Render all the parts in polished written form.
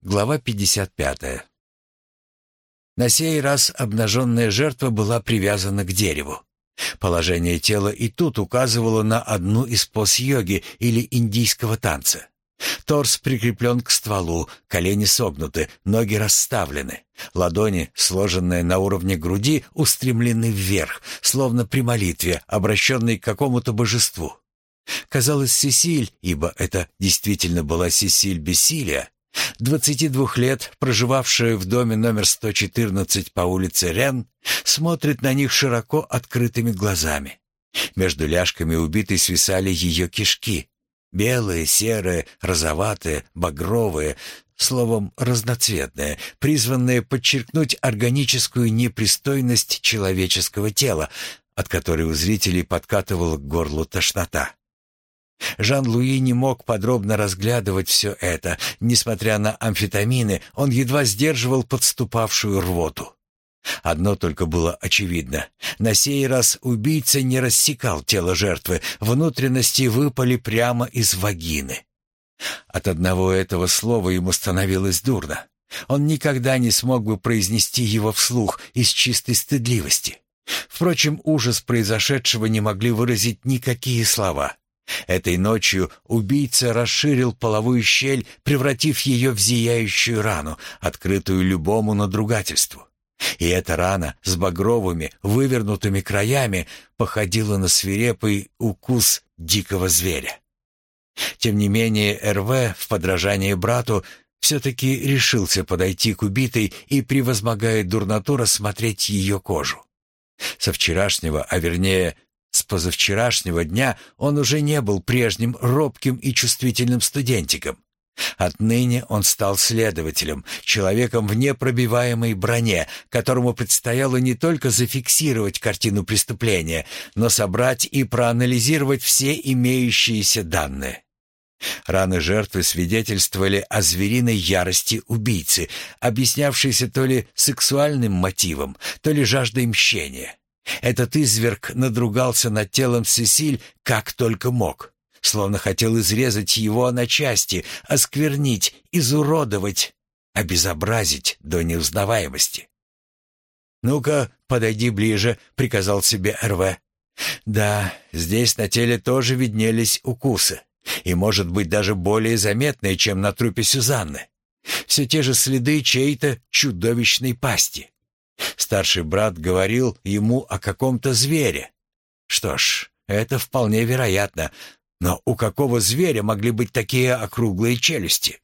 Глава 55. На сей раз обнаженная жертва была привязана к дереву. Положение тела и тут указывало на одну из поз йоги или индийского танца. Торс прикреплен к стволу, колени согнуты, ноги расставлены. Ладони, сложенные на уровне груди, устремлены вверх, словно при молитве, обращенной к какому-то божеству. Казалось, Сесиль, ибо это действительно была Сесиль Бессилия, 22 лет, проживавшая в доме номер 114 по улице Рен, смотрит на них широко открытыми глазами. Между ляжками убитой свисали ее кишки. Белые, серые, розоватые, багровые, словом, разноцветные, призванные подчеркнуть органическую непристойность человеческого тела, от которой у зрителей подкатывала к горлу тошнота. Жан-Луи не мог подробно разглядывать все это. Несмотря на амфетамины, он едва сдерживал подступавшую рвоту. Одно только было очевидно. На сей раз убийца не рассекал тело жертвы, внутренности выпали прямо из вагины. От одного этого слова ему становилось дурно. Он никогда не смог бы произнести его вслух из чистой стыдливости. Впрочем, ужас произошедшего не могли выразить никакие слова. Этой ночью убийца расширил половую щель, превратив ее в зияющую рану, открытую любому надругательству. И эта рана с багровыми, вывернутыми краями походила на свирепый укус дикого зверя. Тем не менее, Эрве, в подражание брату, все-таки решился подойти к убитой и, превозмогая дурноту, рассмотреть ее кожу. Со вчерашнего, а вернее, с позавчерашнего дня он уже не был прежним робким и чувствительным студентиком. Отныне он стал следователем, человеком в непробиваемой броне, которому предстояло не только зафиксировать картину преступления, но собрать и проанализировать все имеющиеся данные. Раны жертвы свидетельствовали о звериной ярости убийцы, объяснявшейся то ли сексуальным мотивом, то ли жаждой мщения. Этот изверг надругался над телом Сесиль как только мог, словно хотел изрезать его на части, осквернить, изуродовать, обезобразить до неузнаваемости. «Ну-ка, подойди ближе», — приказал себе Эрве. Да, здесь на теле тоже виднелись укусы, и, может быть, даже более заметные, чем на трупе Сюзанны. Все те же следы чьей-то чудовищной пасти. Старший брат говорил ему о каком-то звере. Что ж, это вполне вероятно, но у какого зверя могли быть такие округлые челюсти?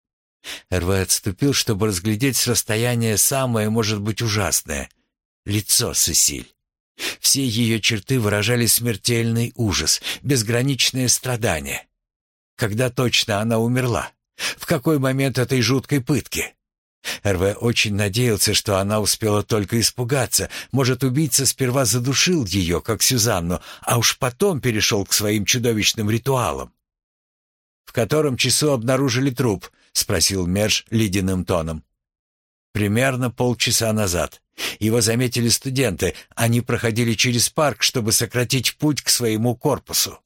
Эрве отступил, чтобы разглядеть с расстояния самое, может быть, ужасное — лицо Сесиль. Все ее черты выражали смертельный ужас, безграничное страдание. Когда точно она умерла? В какой момент этой жуткой пытки? Эрве очень надеялся, что она успела только испугаться. Может, убийца сперва задушил ее, как Сюзанну, а уж потом перешел к своим чудовищным ритуалам. «В котором часу обнаружили труп?» — спросил Мерш ледяным тоном. «Примерно полчаса назад. Его заметили студенты. Они проходили через парк, чтобы сократить путь к своему корпусу».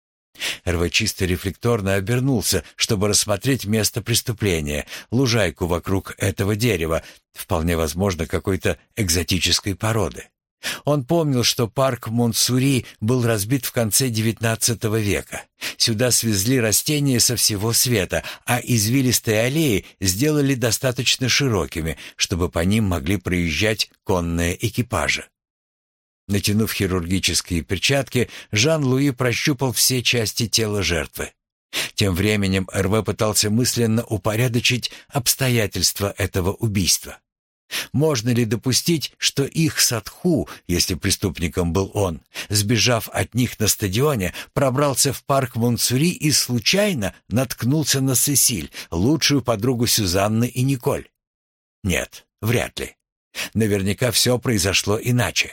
Эрве чисто рефлекторно обернулся, чтобы рассмотреть место преступления, лужайку вокруг этого дерева, вполне возможно, какой-то экзотической породы. Он помнил, что парк Монтсури был разбит в конце XIX века. Сюда свезли растения со всего света, а извилистые аллеи сделали достаточно широкими, чтобы по ним могли проезжать конные экипажи. Натянув хирургические перчатки, Жан-Луи прощупал все части тела жертвы. Тем временем Эрве пытался мысленно упорядочить обстоятельства этого убийства. Можно ли допустить, что их садху, если преступником был он, сбежав от них на стадионе, пробрался в парк Монтсури и случайно наткнулся на Сесиль, лучшую подругу Сюзанны и Николь? Нет, вряд ли. Наверняка все произошло иначе.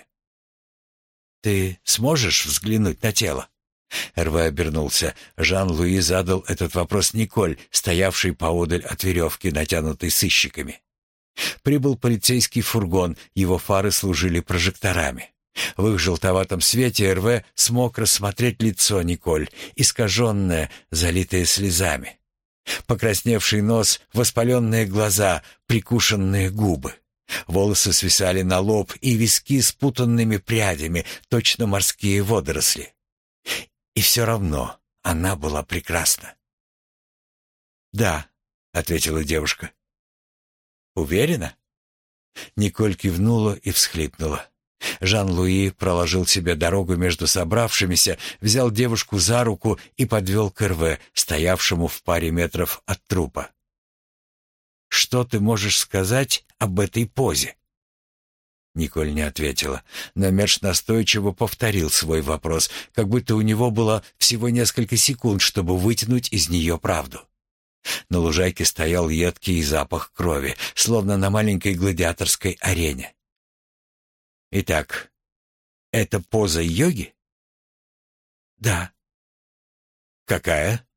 «Ты сможешь взглянуть на тело?» Эрве обернулся. Жан-Луи задал этот вопрос Николь, стоявшей поодаль от веревки, натянутой сыщиками. Прибыл полицейский фургон, его фары служили прожекторами. В их желтоватом свете Эрве смог рассмотреть лицо Николь, искаженное, залитое слезами. Покрасневший нос, воспаленные глаза, прикушенные губы. Волосы свисали на лоб и виски спутанными прядями, точно морские водоросли. И все равно она была прекрасна. «Да», — ответила девушка. «Уверена?» Николь кивнула и всхлипнула. Жан-Луи проложил себе дорогу между собравшимися, взял девушку за руку и подвел к Эрве, стоявшему в паре метров от трупа. «Что ты можешь сказать об этой позе?» Николь не ответила, но Мерш настойчиво повторил свой вопрос, как будто у него было всего несколько секунд, чтобы вытянуть из нее правду. На лужайке стоял едкий запах крови, словно на маленькой гладиаторской арене. «Итак, это поза йоги?» «Да». «Какая?»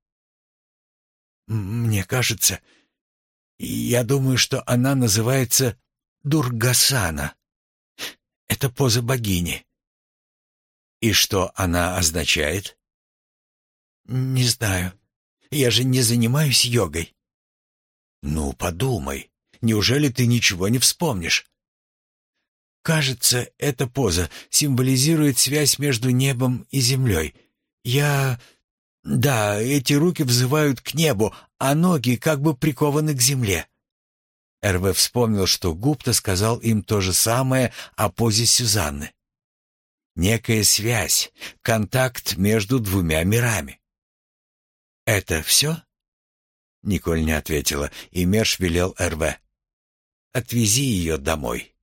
«Мне кажется, я думаю, что она называется Дургасана. Это поза богини». «И что она означает?» «Не знаю. Я же не занимаюсь йогой». «Ну, подумай. Неужели ты ничего не вспомнишь?» «Кажется, эта поза символизирует связь между небом и землей. Да, эти руки взывают к небу, а ноги как бы прикованы к земле». Эрве вспомнил, что Гупта сказал им то же самое о позе Сюзанны. Некая связь, контакт между двумя мирами. «Это все?» Николь не ответила, и Мерш велел Эрве: «Отвези ее домой».